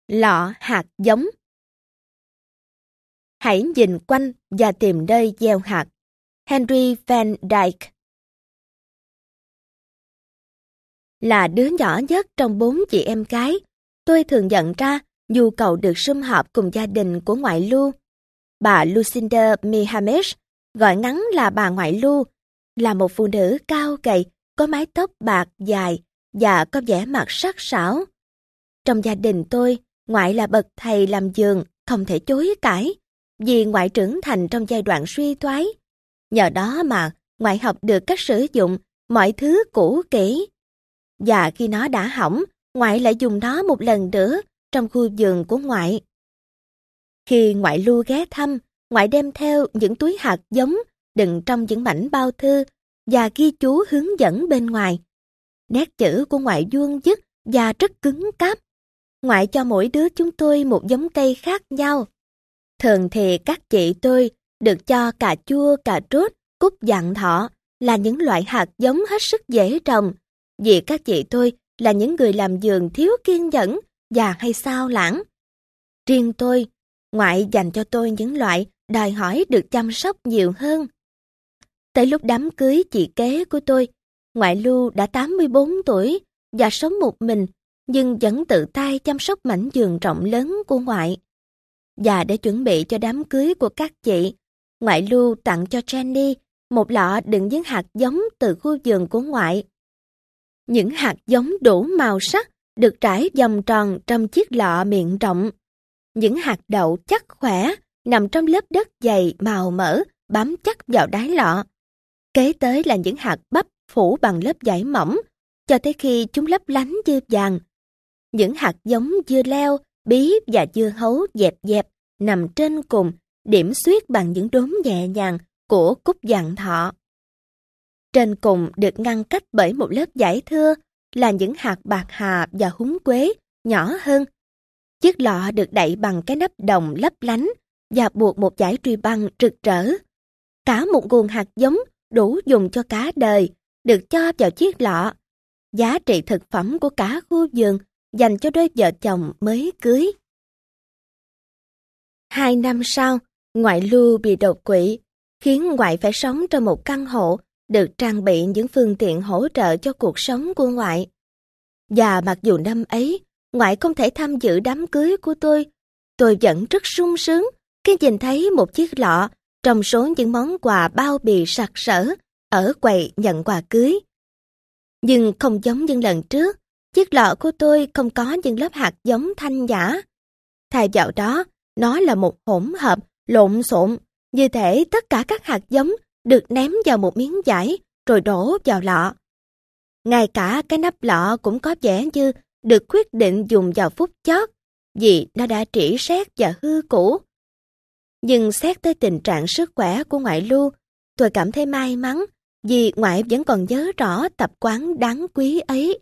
Lọ hạt giống. Hãy nhìn quanh và tìm nơi gieo hạt. Henry Van Dyke. Là đứa nhỏ nhất trong 4 chị em gái, tôi thường nhận ra nhu cầu được sum họp cùng gia đình của ngoại lưu. Bà Lucinda Mihamesh, gọi ngắn là bà ngoại lưu, là một phụ nữ cao gầy, có mái tóc bạc dài và có vẻ mặt sắc sảo. Trong gia đình tôi, ngoại là bậc thầy làm vườn, không thể chối cãi, vì ngoại trưởng thành trong giai đoạn suy thoái. Nhờ đó mà ngoại học được cách sử dụng mọi thứ cũ kỹ. Và khi nó đã hỏng, ngoại lại dùng nó một lần nữa trong khu vườn của ngoại. Khi ngoại lưu ghé thăm, ngoại đem theo những túi hạt giống đựng trong những mảnh bao thư và ghi chú hướng dẫn bên ngoài. Nét chữ của ngoại vuông vức và rất cứng cáp. Ngoại cho mỗi đứa chúng tôi một giống cây khác nhau. Thường thì các chị tôi được cho cà chua, cà rốt, cúc vạn thọ là những loại hạt giống hết sức dễ trồng, vì các chị tôi là những người làm vườn thiếu kiên nhẫn và hay xao lãng. Riêng tôi, ngoại dành cho tôi những loại đòi hỏi được chăm sóc nhiều hơn. Tới lúc đám cưới chị kế của tôi, ngoại lưu đã 84 tuổi và sống một mình, nhưng vẫn tự tay chăm sóc mảnh vườn rộng lớn của ngoại. Và để chuẩn bị cho đám cưới của các chị, ngoại lưu tặng cho Jenny một lọ đựng những hạt giống từ khu vườn của ngoại. Những hạt giống đủ màu sắc được trải vòng tròn trong chiếc lọ miệng rộng. Những hạt đậu chắc khỏe nằm trong lớp đất dày màu mỡ bám chắc vào đáy lọ. Kế tới là những hạt bắp phủ bằng lớp vải mỏng cho tới khi chúng lấp lánh như vàng. Những hạt giống dưa leo, bí và dưa hấu dẹp dẹp nằm trên cùng, điểm xuyết bằng những đốm nhẹ nhàng của cúc vạn thọ. Trên cùng được ngăn cách bởi một lớp vải thưa là những hạt bạc hà và húng quế nhỏ hơn. Chiếc lọ được đậy bằng cái nắp đồng lấp lánh và buộc một dải ruy băng rực rỡ. Cả một nguồn hạt giống đủ dùng cho cả đời được cho vào chiếc lọ. Giá trị thực phẩm của cả khu vườn dành cho đôi vợ chồng mới cưới. 2 năm sau, ngoại lưu bị đột quỵ, khiến ngoại phải sống trong một căn hộ được trang bị những phương tiện hỗ trợ cho cuộc sống của ngoại. Và mặc dù năm ấy, ngoại không thể tham dự đám cưới của tôi vẫn rất sung sướng khi nhìn thấy một chiếc lọ trong số những món quà bao bì sặc sỡ ở quầy nhận quà cưới. Nhưng không giống những lần trước, chiếc lọ của tôi không có những lớp hạt giống thanh nhã. Thay vào đó, nó là một hỗn hợp lộn xộn, như thể tất cả các hạt giống được ném vào một miếng vải rồi đổ vào lọ. Ngay cả cái nắp lọ cũng có vẻ như được quyết định dùng vào phút chót, vì nó đã rỉ sét và hư cũ. Nhưng xét tới tình trạng sức khỏe của ngoại lưu, tôi cảm thấy may mắn vì ngoại vẫn còn nhớ rõ tập quán đáng quý ấy.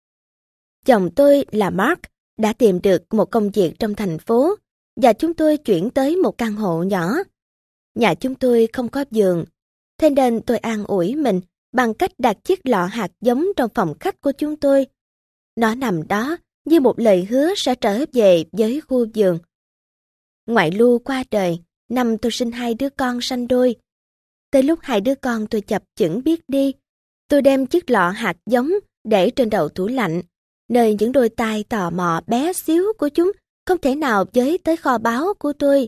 Chồng tôi là Mark đã tìm được một công việc trong thành phố và chúng tôi chuyển tới một căn hộ nhỏ. Nhà chúng tôi không có vườn, thế nên tôi an ủi mình bằng cách đặt chiếc lọ hạt giống trong phòng khách của chúng tôi. Nó nằm đó như một lời hứa sẽ trở về với khu vườn. Ngoại lưu qua đời, năm tôi sinh 2 đứa con sanh đôi. Tới lúc 2 đứa con tôi chập chững biết đi, tôi đem chiếc lọ hạt giống để trên đầu tủ lạnh, nơi những đôi tai tò mò bé xíu của chúng không thể nào với tới kho báu của tôi.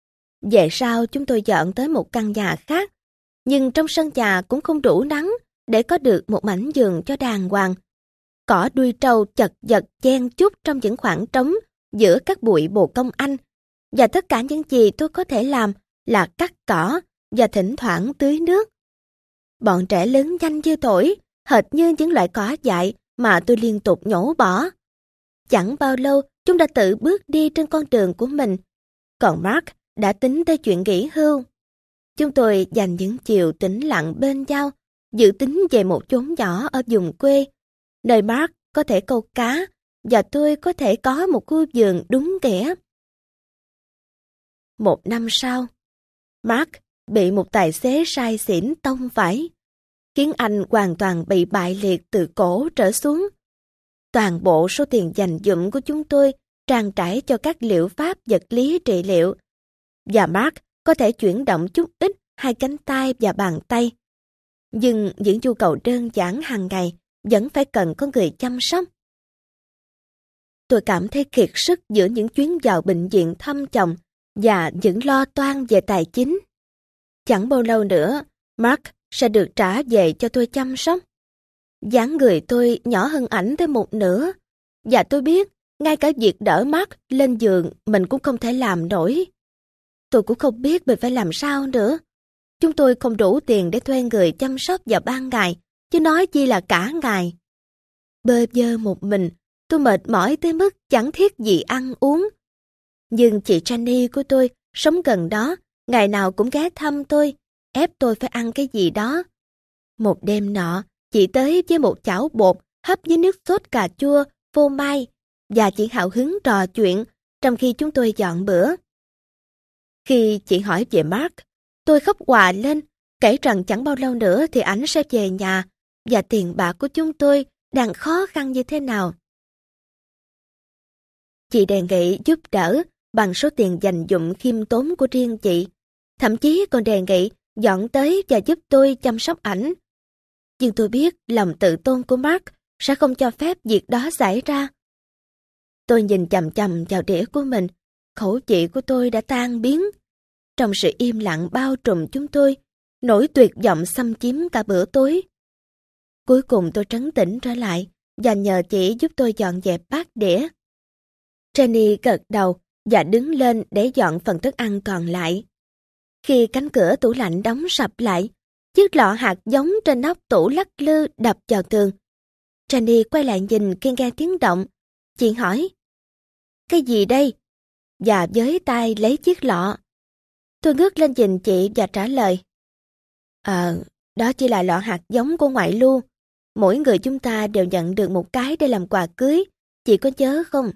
Về sau chúng tôi dọn tới một căn nhà khác, nhưng trong sân nhà cũng không đủ nắng để có được một mảnh vườn cho đàng hoàng. Cỏ đuôi trâu chật vật chen chúc trong những khoảng trống giữa các bụi bồ công anh, và tất cả những gì tôi có thể làm là cắt cỏ và thỉnh thoảng tưới nước. Bọn trẻ lớn nhanh như thổi, hệt như những loại cỏ dại mà tôi liên tục nhổ bỏ. Chẳng bao lâu chúng đã tự bước đi trên con đường của mình, còn Mark đã tính tới chuyện nghỉ hưu. Chúng tôi dành những chiều tĩnh lặng bên nhau, dự tính về một chốn nhỏ ở vùng quê, nơi Mark có thể câu cá và tôi có thể có một khu vườn đúng nghĩa. 1 năm sau, Mark bị một tài xế say xỉn tông phải, khiến anh hoàn toàn bị bại liệt từ cổ trở xuống. Toàn bộ số tiền dành dụm của chúng tôi trang trải cho các liệu pháp vật lý trị liệu. Và Mark có thể chuyển động chút ít hai cánh tay và bàn tay. Nhưng những nhu cầu đơn giản hàng ngày vẫn phải cần có người chăm sóc. Tôi cảm thấy kiệt sức giữa những chuyến vào bệnh viện thăm chồng và những lo toan về tài chính. Chẳng bao lâu nữa, Mark sẽ được trả về cho tôi chăm sóc. Dáng người tôi nhỏ hơn ảnh tới một nửa, và tôi biết ngay cả việc đỡ Mark lên giường mình cũng không thể làm nổi. Tôi cũng không biết mình phải làm sao nữa. Chúng tôi không đủ tiền để thuê người chăm sóc vào ban ngày, chứ nói chi là cả ngày. Bơ vơ một mình, tôi mệt mỏi tới mức chẳng thiết gì ăn uống. Nhưng chị Jenny của tôi sống gần đó, ngày nào cũng ghé thăm tôi, ép tôi phải ăn cái gì đó. Một đêm nọ, chị tới với một chảo bột hấp với nước sốt cà chua, phô mai, và chị hào hứng trò chuyện trong khi chúng tôi dọn bữa. Khi chị hỏi về Mark, tôi khóc òa lên, kể rằng chẳng bao lâu nữa thì ảnh sẽ về nhà, và tiền bạc của chúng tôi đang khó khăn như thế nào. Chị đề nghị giúp đỡ bằng số tiền dành dụm khiêm tốn của riêng chị, thậm chí còn đề nghị dọn tới và giúp tôi chăm sóc ảnh. Nhưng tôi biết lòng tự tôn của Mark sẽ không cho phép việc đó xảy ra. Tôi nhìn chằm chằm vào đĩa của mình, khẩu vị của tôi đã tan biến. Trong sự im lặng bao trùm chúng tôi, nỗi tuyệt vọng xâm chiếm cả bữa tối. Cuối cùng tôi trấn tĩnh trở lại và nhờ chị giúp tôi dọn dẹp bát đĩa. Jenny gật đầu và đứng lên để dọn phần thức ăn còn lại. Khi cánh cửa tủ lạnh đóng sập lại, chiếc lọ hạt giống trên nóc tủ lắc lư đập vào tường. Jenny quay lại nhìn khi nghe tiếng động. Chị hỏi, cái gì đây? Và với tay lấy chiếc lọ. Tôi ngước lên nhìn chị và trả lời, đó chỉ là lọ hạt giống của ngoại lưu. Mỗi người chúng ta đều nhận được một cái để làm quà cưới. Chị có nhớ không?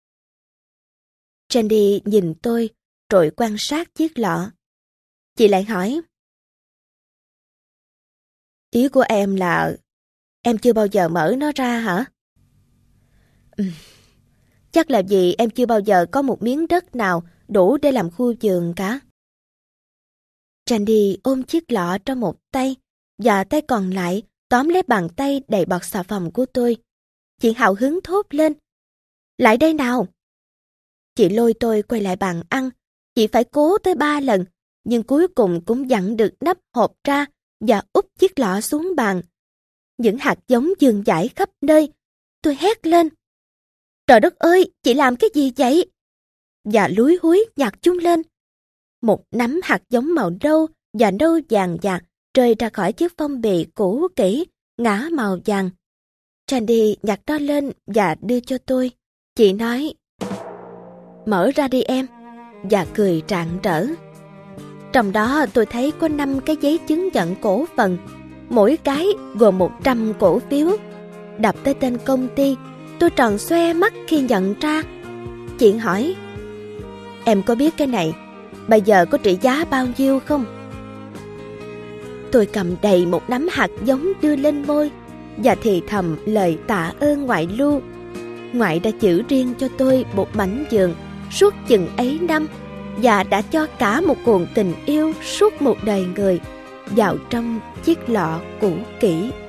Jenny nhìn tôi, rồi quan sát chiếc lọ. Chị lại hỏi, ý của em là em chưa bao giờ mở nó ra hả? Chắc là vì em chưa bao giờ có một miếng đất nào đủ để làm khu vườn cả. Jenny ôm chiếc lọ trong một tay, và tay còn lại tóm lấy bàn tay đầy bọt xà phòng của tôi. Chị hào hứng thốt lên, lại đây nào! Chị lôi tôi quay lại bàn ăn. Chị phải cố tới 3 lần, nhưng cuối cùng cũng vặn được nắp hộp ra và úp chiếc lọ xuống bàn. Những hạt giống vươn dãi khắp nơi. Tôi hét lên, trời đất ơi, chị làm cái gì vậy? Và lúi húi nhặt chúng lên. Một nắm hạt giống màu nâu và nâu vàng nhạt rơi ra khỏi chiếc phong bì cũ kỹ, ngả màu vàng. Sandy nhặt nó lên và đưa cho tôi. Chị nói, mở ra đi em, và cười rạng rỡ. Trong đó tôi thấy có 5 cái giấy chứng nhận cổ phần, mỗi cái gồm 100 cổ phiếu. Đọc tới tên công ty, tôi tròn xoe mắt khi nhận ra. Chị hỏi, em có biết cái này bây giờ có trị giá bao nhiêu không? Tôi cầm đầy một nắm hạt giống đưa lên môi và thì thầm lời tạ ơn ngoại lưu. Ngoại đã giữ riêng cho tôi một mảnh vườn suốt chừng ấy năm, và đã cho cả một nguồn tình yêu suốt một đời người vào trong chiếc lọ cũ kỹ.